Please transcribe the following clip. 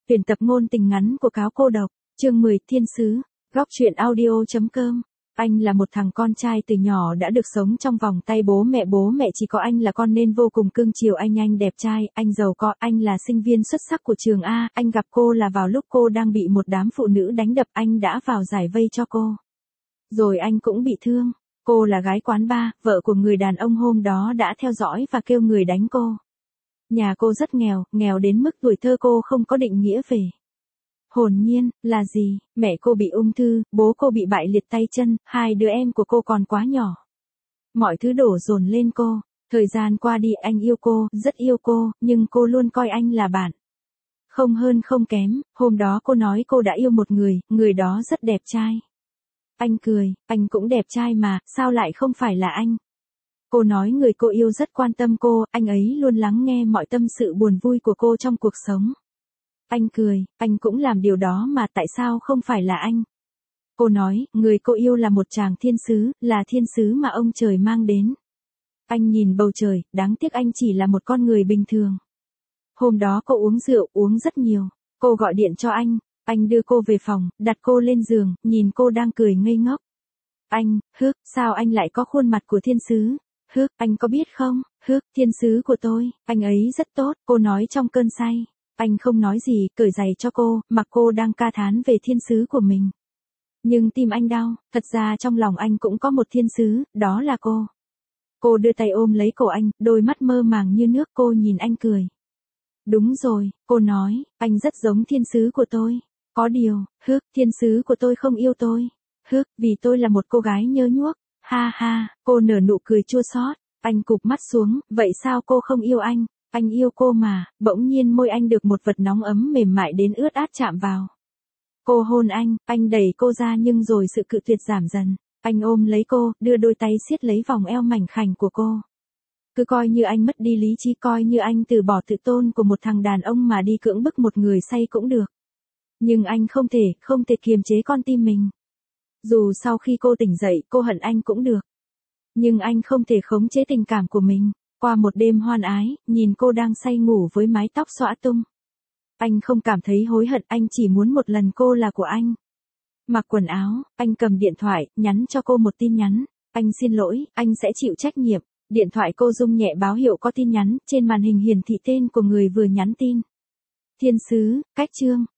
Tuyển tập ngôn tình ngắn của Cáo Cô Độc, chương 10 Thiên Sứ, góc truyện audio.com. Anh là một thằng con trai từ nhỏ đã được sống trong vòng tay bố mẹ chỉ có anh là con nên vô cùng cưng chiều anh đẹp trai, anh giàu có, anh là sinh viên xuất sắc của trường A, anh gặp cô là vào lúc cô đang bị một đám phụ nữ đánh đập, anh đã vào giải vây cho cô. Rồi anh cũng bị thương, cô là gái quán bar, vợ của người đàn ông hôm đó đã theo dõi và kêu người đánh cô. Nhà cô rất nghèo, nghèo đến mức tuổi thơ cô không có định nghĩa về hồn nhiên, là gì, mẹ cô bị ung thư, bố cô bị bại liệt tay chân, hai đứa em của cô còn quá nhỏ. Mọi thứ đổ dồn lên cô, thời gian qua đi anh yêu cô, rất yêu cô, nhưng cô luôn coi anh là bạn. Không hơn không kém, hôm đó cô nói cô đã yêu một người đó rất đẹp trai. Anh cười, anh cũng đẹp trai mà, sao lại không phải là anh? Cô nói người cô yêu rất quan tâm cô, anh ấy luôn lắng nghe mọi tâm sự buồn vui của cô trong cuộc sống. Anh cười, anh cũng làm điều đó mà tại sao không phải là anh? Cô nói, người cô yêu là một chàng thiên sứ, là thiên sứ mà ông trời mang đến. Anh nhìn bầu trời, đáng tiếc anh chỉ là một con người bình thường. Hôm đó cô uống rượu, uống rất nhiều. Cô gọi điện cho anh đưa cô về phòng, đặt cô lên giường, nhìn cô đang cười ngây ngốc. Sao anh lại có khuôn mặt của thiên sứ? Anh có biết không? Thiên sứ của tôi, anh ấy rất tốt, cô nói trong cơn say. Anh không nói gì, cởi giày cho cô, mặc cô đang ca thán về thiên sứ của mình. Nhưng tim anh đau, thật ra trong lòng anh cũng có một thiên sứ, đó là cô. Cô đưa tay ôm lấy cổ anh, đôi mắt mơ màng như nước, cô nhìn anh cười. Đúng rồi, cô nói, anh rất giống thiên sứ của tôi. Có điều, thiên sứ của tôi không yêu tôi. Vì tôi là một cô gái nhơ nhuốc. Ha ha, cô nở nụ cười chua xót. Anh cụp mắt xuống, vậy sao cô không yêu anh? Anh yêu cô mà, bỗng nhiên môi anh được một vật nóng ấm mềm mại đến ướt át chạm vào. Cô hôn anh đẩy cô ra nhưng rồi sự cự tuyệt giảm dần. Anh ôm lấy cô, đưa đôi tay siết lấy vòng eo mảnh khảnh của cô. Cứ coi như anh mất đi lý trí, coi như anh từ bỏ tự tôn của một thằng đàn ông mà đi cưỡng bức một người say cũng được. Nhưng anh không thể kiềm chế con tim mình. Dù sau khi cô tỉnh dậy, cô hận anh cũng được. Nhưng anh không thể khống chế tình cảm của mình. Qua một đêm hoan ái, nhìn cô đang say ngủ với mái tóc xõa tung. Anh không cảm thấy hối hận, anh chỉ muốn một lần cô là của anh. Mặc quần áo, anh cầm điện thoại, nhắn cho cô một tin nhắn. Anh xin lỗi, anh sẽ chịu trách nhiệm. Điện thoại cô rung nhẹ báo hiệu có tin nhắn, trên màn hình hiển thị tên của người vừa nhắn tin. Thiên sứ, cách chương.